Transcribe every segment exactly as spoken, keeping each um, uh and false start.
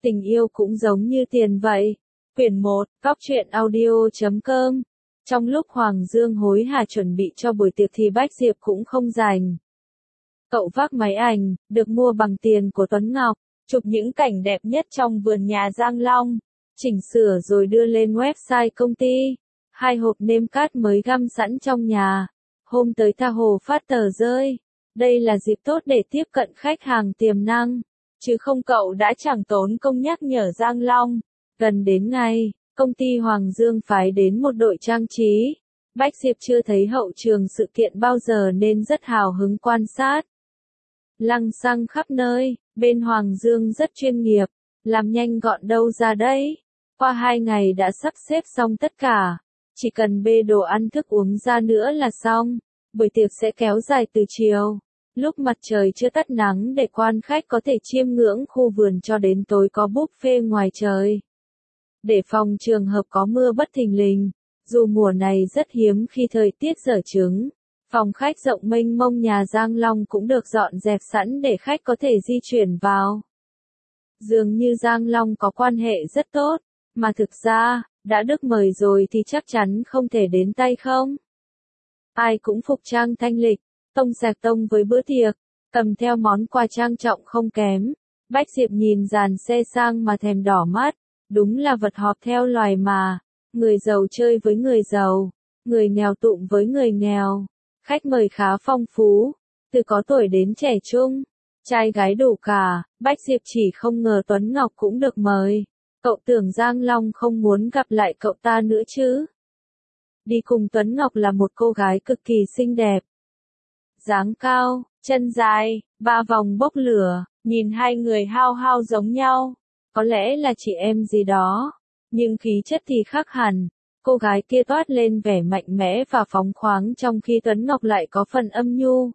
Tình yêu cũng giống như tiền vậy. Quyển một, góc truyện audio chấm com. Trong lúc Hoàng Dương hối hả chuẩn bị cho buổi tiệc thì Bách Diệp cũng không rảnh. Cậu vác máy ảnh, được mua bằng tiền của Tuấn Ngọc, chụp những cảnh đẹp nhất trong vườn nhà Giang Long, chỉnh sửa rồi đưa lên website công ty. Hai hộp nêm cát mới găm sẵn trong nhà. Hôm tới tha hồ phát tờ rơi. Đây là dịp tốt để tiếp cận khách hàng tiềm năng. Chứ không cậu đã chẳng tốn công nhắc nhở Giang Long. Gần đến ngày, công ty Hoàng Dương phái đến một đội trang trí. Bách Diệp chưa thấy hậu trường sự kiện bao giờ nên rất hào hứng quan sát. Lăng xăng khắp nơi, bên Hoàng Dương rất chuyên nghiệp, làm nhanh gọn đâu ra đấy. Qua hai ngày đã sắp xếp xong tất cả, chỉ cần bê đồ ăn thức uống ra nữa là xong. Buổi tiệc sẽ kéo dài từ chiều, lúc mặt trời chưa tắt nắng để quan khách có thể chiêm ngưỡng khu vườn cho đến tối có buffet ngoài trời. Để phòng trường hợp có mưa bất thình lình, dù mùa này rất hiếm khi thời tiết dở chứng, phòng khách rộng mênh mông nhà Giang Long cũng được dọn dẹp sẵn để khách có thể di chuyển vào. Dường như Giang Long có quan hệ rất tốt, mà thực ra, đã được mời rồi thì chắc chắn không thể đến tay không. Ai cũng phục trang thanh lịch, tông sạc tông với bữa tiệc, cầm theo món quà trang trọng không kém. Bách Diệp nhìn dàn xe sang mà thèm đỏ mắt, đúng là vật họp theo loài mà. Người giàu chơi với người giàu, người nghèo tụng với người nghèo. Khách mời khá phong phú, từ có tuổi đến trẻ trung, trai gái đủ cả. Bách Diệp chỉ không ngờ Tuấn Ngọc cũng được mời. Cậu tưởng Giang Long không muốn gặp lại cậu ta nữa chứ? Đi cùng Tuấn Ngọc là một cô gái cực kỳ xinh đẹp. Dáng cao, chân dài, ba vòng bốc lửa, nhìn hai người hao hao giống nhau. Có lẽ là chị em gì đó, nhưng khí chất thì khác hẳn. Cô gái kia toát lên vẻ mạnh mẽ và phóng khoáng trong khi Tuấn Ngọc lại có phần âm nhu.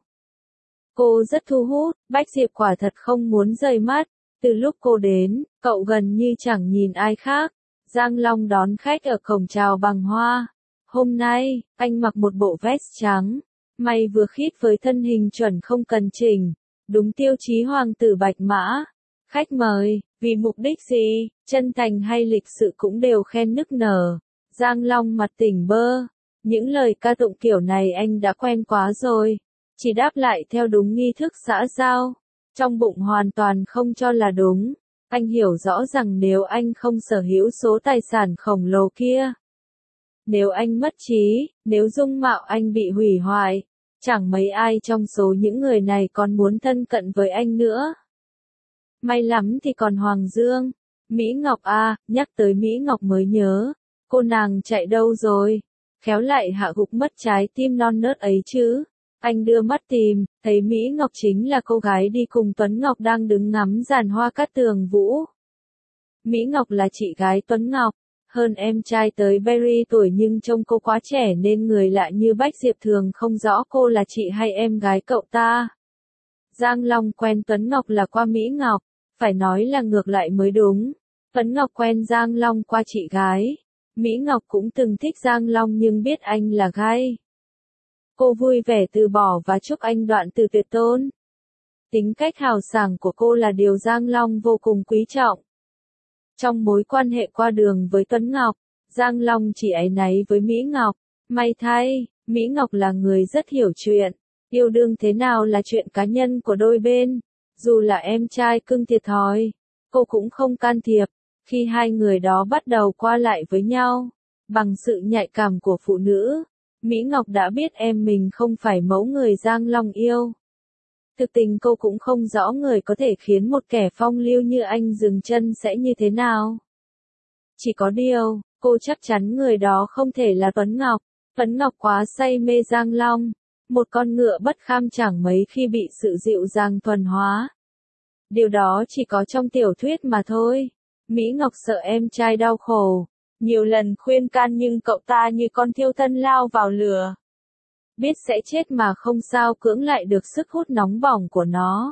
Cô rất thu hút, Bách Diệp quả thật không muốn rời mắt. Từ lúc cô đến, cậu gần như chẳng nhìn ai khác. Giang Long đón khách ở cổng chào bằng hoa. Hôm nay, anh mặc một bộ vest trắng, may vừa khít với thân hình chuẩn không cần chỉnh, đúng tiêu chí hoàng tử bạch mã. Khách mời, vì mục đích gì, chân thành hay lịch sự cũng đều khen nức nở. Giang Long mặt tỉnh bơ, những lời ca tụng kiểu này anh đã quen quá rồi, chỉ đáp lại theo đúng nghi thức xã giao, trong bụng hoàn toàn không cho là đúng. Anh hiểu rõ rằng nếu anh không sở hữu số tài sản khổng lồ kia, nếu anh mất trí, nếu dung mạo anh bị hủy hoại, chẳng mấy ai trong số những người này còn muốn thân cận với anh nữa. May lắm thì còn Hoàng Dương. Mỹ Ngọc à, nhắc tới Mỹ Ngọc mới nhớ, cô nàng chạy đâu rồi? Khéo lại hạ gục mất trái tim non nớt ấy chứ. Anh đưa mắt tìm, thấy Mỹ Ngọc chính là cô gái đi cùng Tuấn Ngọc đang đứng ngắm giàn hoa cát tường vũ. Mỹ Ngọc là chị gái Tuấn Ngọc, hơn em trai tới Berry tuổi nhưng trông cô quá trẻ nên người lạ như Bách Diệp thường không rõ cô là chị hay em gái cậu ta. Giang Long quen Tuấn Ngọc là qua Mỹ Ngọc, phải nói là ngược lại mới đúng. Tuấn Ngọc quen Giang Long qua chị gái. Mỹ Ngọc cũng từng thích Giang Long nhưng biết anh là gay. Cô vui vẻ từ bỏ và chúc anh đoạn từ tuyệt tôn. Tính cách hào sảng của cô là điều Giang Long vô cùng quý trọng. Trong mối quan hệ qua đường với Tuấn Ngọc, Giang Long chỉ áy náy với Mỹ Ngọc. May thay, Mỹ Ngọc là người rất hiểu chuyện. Yêu đương thế nào là chuyện cá nhân của đôi bên. Dù là em trai cưng thiệt thòi, cô cũng không can thiệp. Khi hai người đó bắt đầu qua lại với nhau, bằng sự nhạy cảm của phụ nữ, Mỹ Ngọc đã biết em mình không phải mẫu người Giang Long yêu. Thực tình cô cũng không rõ người có thể khiến một kẻ phong lưu như anh dừng chân sẽ như thế nào. Chỉ có điều, cô chắc chắn người đó không thể là Tuấn Ngọc. Tuấn Ngọc quá say mê Giang Long, một con ngựa bất kham chẳng mấy khi bị sự dịu dàng thuần hóa. Điều đó chỉ có trong tiểu thuyết mà thôi. Mỹ Ngọc sợ em trai đau khổ, nhiều lần khuyên can nhưng cậu ta như con thiêu thân lao vào lửa. Biết sẽ chết mà không sao cưỡng lại được sức hút nóng bỏng của nó.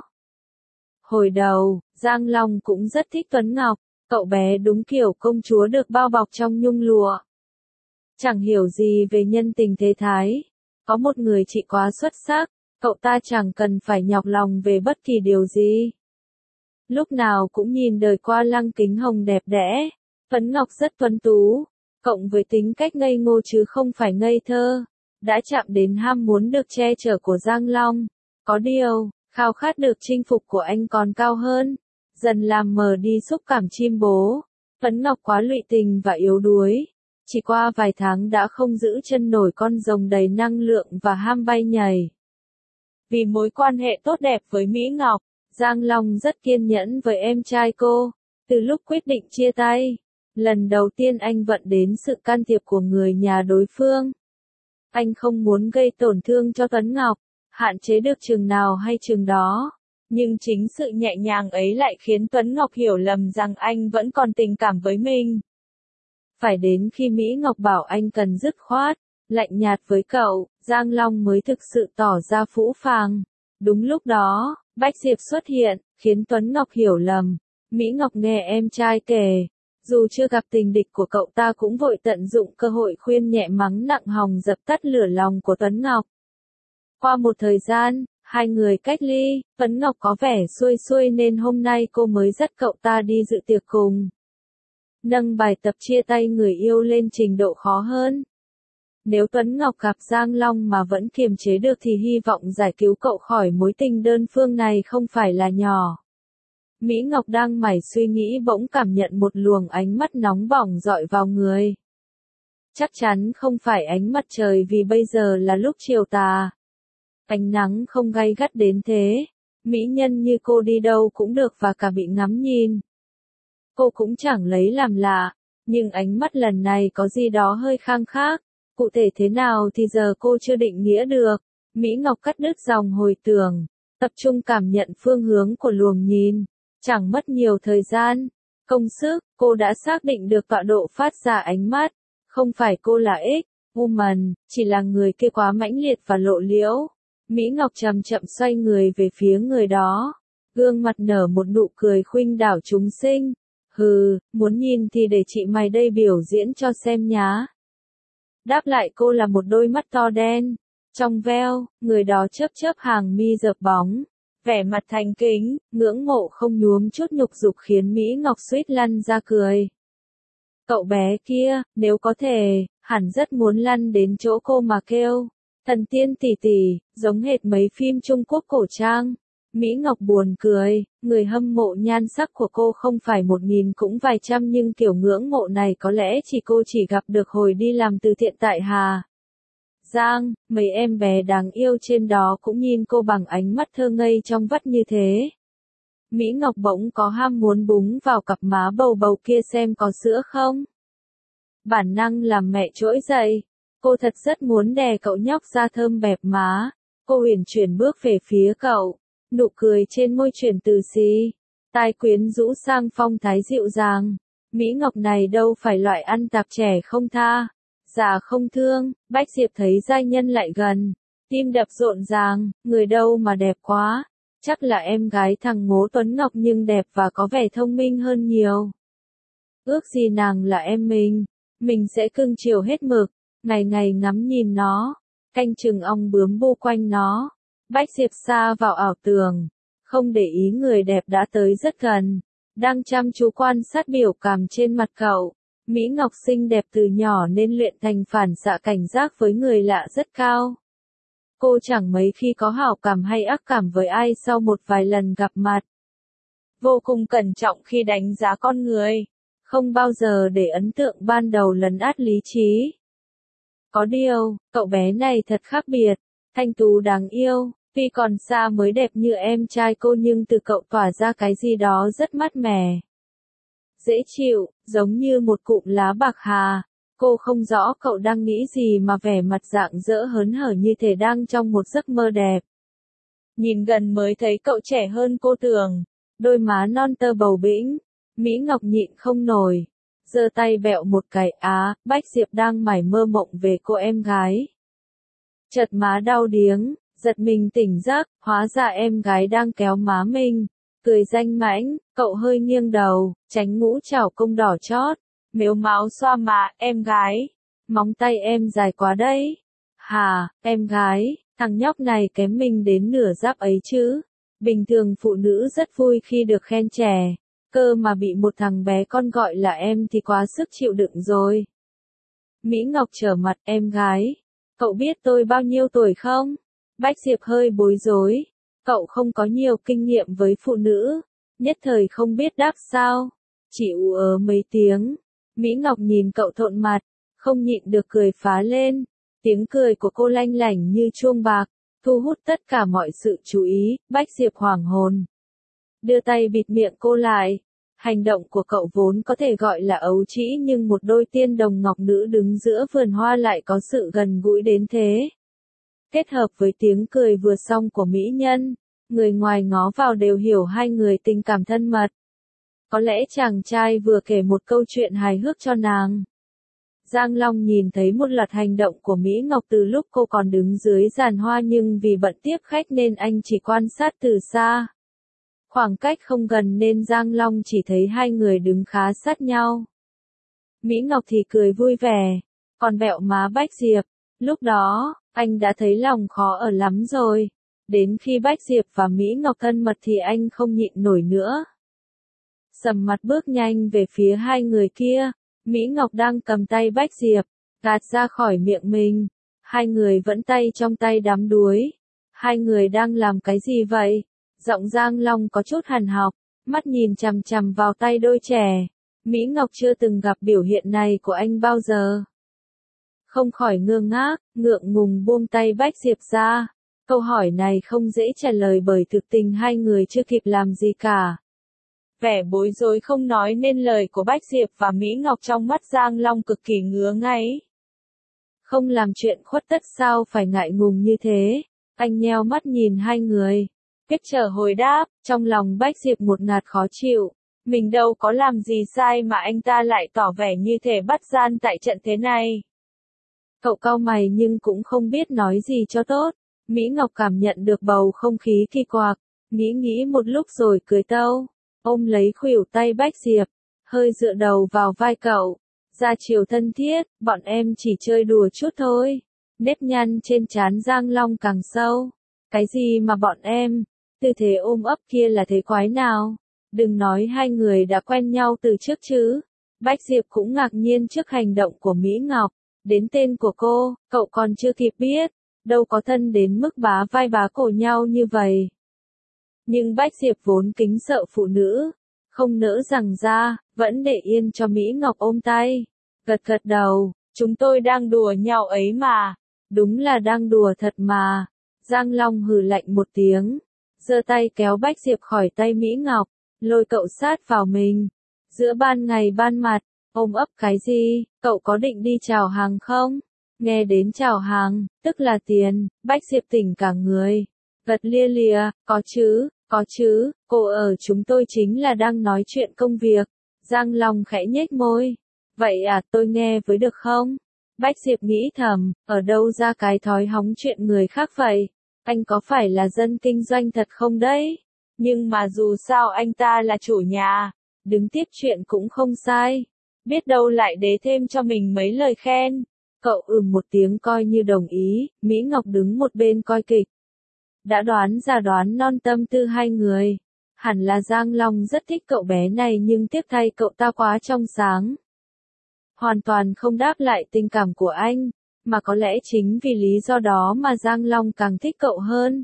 Hồi đầu, Giang Long cũng rất thích Tuấn Ngọc, cậu bé đúng kiểu công chúa được bao bọc trong nhung lụa. Chẳng hiểu gì về nhân tình thế thái. Có một người chị quá xuất sắc, cậu ta chẳng cần phải nhọc lòng về bất kỳ điều gì. lúc nào cũng nhìn đời qua lăng kính hồng đẹp đẽ. Tuấn Ngọc rất tuấn tú, cộng với tính cách ngây ngô chứ không phải ngây thơ, đã chạm đến ham muốn được che chở của Giang Long. Có điều, khao khát được chinh phục của anh còn cao hơn, dần làm mờ đi xúc cảm chim bố. Tuấn Ngọc quá lụy tình và yếu đuối, chỉ qua vài tháng đã không giữ chân nổi con rồng đầy năng lượng và ham bay nhảy. Vì mối quan hệ tốt đẹp với Mỹ Ngọc, Giang Long rất kiên nhẫn với em trai cô. Từ lúc quyết định chia tay, lần đầu tiên anh vận đến sự can thiệp của người nhà đối phương. Anh không muốn gây tổn thương cho Tuấn Ngọc, hạn chế được chừng nào hay chừng đó. Nhưng chính sự nhẹ nhàng ấy lại khiến Tuấn Ngọc hiểu lầm rằng anh vẫn còn tình cảm với mình. Phải đến khi Mỹ Ngọc bảo anh cần dứt khoát, lạnh nhạt với cậu, Giang Long mới thực sự tỏ ra phũ phàng. Đúng lúc đó, Bách Diệp xuất hiện, khiến Tuấn Ngọc hiểu lầm. Mỹ Ngọc nghe em trai kể, dù chưa gặp tình địch của cậu ta cũng vội tận dụng cơ hội khuyên nhẹ mắng nặng hòng dập tắt lửa lòng của Tuấn Ngọc. Qua một thời gian, hai người cách ly, Tuấn Ngọc có vẻ xuôi xuôi nên hôm nay cô mới dắt cậu ta đi dự tiệc cùng. Nâng bài tập chia tay người yêu lên trình độ khó hơn. Nếu Tuấn Ngọc gặp Giang Long mà vẫn kiềm chế được thì hy vọng giải cứu cậu khỏi mối tình đơn phương này không phải là nhỏ. Mỹ Ngọc đang mải suy nghĩ bỗng cảm nhận một luồng ánh mắt nóng bỏng dọi vào người. Chắc chắn không phải ánh mặt trời vì bây giờ là lúc chiều tà. Ánh nắng không gay gắt đến thế. Mỹ nhân như cô đi đâu cũng được và cả bị ngắm nhìn. Cô cũng chẳng lấy làm lạ, nhưng ánh mắt lần này có gì đó hơi khang khác. Cụ thể thế nào thì giờ cô chưa định nghĩa được. Mỹ Ngọc cắt đứt dòng hồi tưởng, tập trung cảm nhận phương hướng của luồng nhìn. Chẳng mất nhiều thời gian, công sức, cô đã xác định được tọa độ phát ra ánh mắt. Không phải cô là X woman, chỉ là người kia quá mãnh liệt và lộ liễu. Mỹ Ngọc chậm chậm xoay người về phía người đó. Gương mặt nở một nụ cười khuynh đảo chúng sinh. Hừ, muốn nhìn thì để chị mày đây biểu diễn cho xem nhá. Đáp lại cô là một đôi mắt to đen, trong veo, người đó chớp chớp hàng mi dợp bóng. Vẻ mặt thành kính, ngưỡng mộ không nhuốm chút nhục dục khiến Mỹ Ngọc suýt lăn ra cười. Cậu bé kia, nếu có thể, hẳn rất muốn lăn đến chỗ cô mà kêu. Thần tiên tỷ tỷ, giống hệt mấy phim Trung Quốc cổ trang. Mỹ Ngọc buồn cười, người hâm mộ nhan sắc của cô không phải một nghìn cũng vài trăm nhưng kiểu ngưỡng mộ này có lẽ chỉ cô chỉ gặp được hồi đi làm từ thiện tại Hà Giang, mấy em bé đáng yêu trên đó cũng nhìn cô bằng ánh mắt thơ ngây trong vắt như thế. Mỹ Ngọc bỗng có ham muốn búng vào cặp má bầu bầu kia xem có sữa không. Bản năng làm mẹ trỗi dậy, cô thật rất muốn đè cậu nhóc ra thơm bẹp má. Cô uyển chuyển bước về phía cậu, nụ cười trên môi chuyển từ xí, tai quyến rũ sang phong thái dịu dàng. Mỹ Ngọc này đâu phải loại ăn tạp trẻ không tha, già không thương. Bách Diệp thấy giai nhân lại gần, tim đập rộn ràng, người đâu mà đẹp quá, chắc là em gái thằng Ngố Tuấn Ngọc nhưng đẹp và có vẻ thông minh hơn nhiều. Ước gì nàng là em mình, mình sẽ cưng chiều hết mực, ngày ngày ngắm nhìn nó, canh chừng ong bướm bu quanh nó. Bách Diệp xa vào ảo tưởng, không để ý người đẹp đã tới rất gần, đang chăm chú quan sát biểu cảm trên mặt cậu. Mỹ Ngọc xinh đẹp từ nhỏ nên luyện thành phản xạ cảnh giác với người lạ rất cao. Cô chẳng mấy khi có hảo cảm hay ác cảm với ai sau một vài lần gặp mặt. Vô cùng cẩn trọng khi đánh giá con người, không bao giờ để ấn tượng ban đầu lấn át lý trí. Có điều, cậu bé này thật khác biệt, thanh tú đáng yêu, tuy còn xa mới đẹp như em trai cô nhưng từ cậu tỏa ra cái gì đó rất mát mẻ. Dễ chịu, giống như một cụm lá bạc hà. Cô không rõ cậu đang nghĩ gì mà vẻ mặt rạng rỡ hớn hở như thể đang trong một giấc mơ đẹp. Nhìn gần mới thấy cậu trẻ hơn cô tưởng, đôi má non tơ bầu bĩnh. Mỹ Ngọc nhịn không nổi, giơ tay bẹo một cái. Á, Bách Diệp đang mải mơ mộng về cô em gái. Chợt má đau điếng, giật mình tỉnh giấc, hóa ra em gái đang kéo má mình. Cười danh mãnh, cậu hơi nghiêng đầu, tránh ngũ trảo công đỏ chót, mếu máo xoa má. Em gái, móng tay em dài quá đấy. Hà, em gái, thằng nhóc này kém mình đến nửa giáp ấy chứ. Bình thường phụ nữ rất vui khi được khen trẻ, cơ mà bị một thằng bé con gọi là em thì quá sức chịu đựng rồi. Mỹ Ngọc trở mặt, em gái, cậu biết tôi bao nhiêu tuổi không? Bách Diệp hơi bối rối, cậu không có nhiều kinh nghiệm với phụ nữ, nhất thời không biết đáp sao, chỉ ú ớ mấy tiếng. Mỹ Ngọc nhìn cậu thộn mặt, không nhịn được cười phá lên, tiếng cười của cô lanh lảnh như chuông bạc, thu hút tất cả mọi sự chú ý. Bách Diệp hoảng hồn, đưa tay bịt miệng cô lại. Hành động của cậu vốn có thể gọi là ấu trĩ, nhưng một đôi tiên đồng ngọc nữ đứng giữa vườn hoa lại có sự gần gũi đến thế. Kết hợp với tiếng cười vừa xong của mỹ nhân, người ngoài ngó vào đều hiểu hai người tình cảm thân mật. Có lẽ chàng trai vừa kể một câu chuyện hài hước cho nàng. Giang Long nhìn thấy một loạt hành động của Mỹ Ngọc từ lúc cô còn đứng dưới giàn hoa, nhưng vì bận tiếp khách nên anh chỉ quan sát từ xa. Khoảng cách không gần nên Giang Long chỉ thấy hai người đứng khá sát nhau. Mỹ Ngọc thì cười vui vẻ, còn bẹo má Bách Diệp. Lúc đó, anh đã thấy lòng khó ở lắm rồi. Đến khi Bách Diệp và Mỹ Ngọc thân mật thì anh không nhịn nổi nữa. Sầm mặt bước nhanh về phía hai người kia. Mỹ Ngọc đang cầm tay Bách Diệp, gạt ra khỏi miệng mình. Hai người vẫn tay trong tay đắm đuối. Hai người đang làm cái gì vậy? Giọng Giang Long có chút hằn học, mắt nhìn chằm chằm vào tay đôi trẻ. Mỹ Ngọc chưa từng gặp biểu hiện này của anh bao giờ. Không khỏi ngơ ngác, ngượng ngùng buông tay Bách Diệp ra. Câu hỏi này không dễ trả lời bởi thực tình hai người chưa kịp làm gì cả. Vẻ bối rối không nói nên lời của Bách Diệp và Mỹ Ngọc trong mắt Giang Long cực kỳ ngứa ngáy. Không làm chuyện khuất tất sao phải ngại ngùng như thế. Anh nheo mắt nhìn hai người, biết chờ hồi đáp. Trong lòng Bách Diệp một ngạt khó chịu. Mình đâu có làm gì sai mà anh ta lại tỏ vẻ như thể bắt gian tại trận thế này. Cậu cau mày nhưng cũng không biết nói gì cho tốt. Mỹ Ngọc cảm nhận được bầu không khí kỳ quặc, nghĩ nghĩ một lúc rồi cười tâu, ôm lấy khuỷu tay Bách Diệp, hơi dựa đầu vào vai cậu, ra chiều thân thiết, bọn em chỉ chơi đùa chút thôi. Nếp nhăn trên trán Giang Long càng sâu. Cái gì mà bọn em, tư thế ôm ấp kia là thế quái nào? Đừng nói hai người đã quen nhau từ trước chứ. Bách Diệp cũng ngạc nhiên trước hành động của Mỹ Ngọc. Đến tên của cô, cậu còn chưa kịp biết, đâu có thân đến mức bá vai bá cổ nhau như vậy. Nhưng Bách Diệp vốn kính sợ phụ nữ, không nỡ rằng ra, vẫn để yên cho Mỹ Ngọc ôm tay. Gật gật đầu, chúng tôi đang đùa nhau ấy mà. Đúng là đang đùa thật mà. Giang Long hừ lạnh một tiếng, giơ tay kéo Bách Diệp khỏi tay Mỹ Ngọc, lôi cậu sát vào mình. Giữa ban ngày ban mặt, ôm ấp cái gì, cậu có định đi chào hàng không? Nghe đến chào hàng, tức là tiền. Bách Diệp tỉnh cả người, gật lia lịa, có chứ, có chứ, cô ở chúng tôi chính là đang nói chuyện công việc. Giang Long khẽ nhếch môi, vậy à, tôi nghe với được không? Bách Diệp nghĩ thầm, ở đâu ra cái thói hóng chuyện người khác vậy? Anh có phải là dân kinh doanh thật không đấy? Nhưng mà dù sao anh ta là chủ nhà, đứng tiếp chuyện cũng không sai. Biết đâu lại đế thêm cho mình mấy lời khen. Cậu ừm một tiếng coi như đồng ý. Mỹ Ngọc đứng một bên coi kịch, đã đoán ra đoán non tâm tư hai người. Hẳn là Giang Long rất thích cậu bé này, nhưng tiếc thay cậu ta quá trong sáng, hoàn toàn không đáp lại tình cảm của anh. Mà có lẽ chính vì lý do đó mà Giang Long càng thích cậu hơn.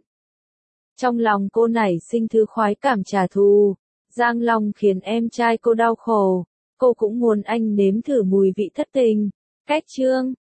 Trong lòng cô nảy sinh thứ khoái cảm trả thù. Giang Long khiến em trai cô đau khổ, cô cũng muốn anh nếm thử mùi vị thất tình. Cách chương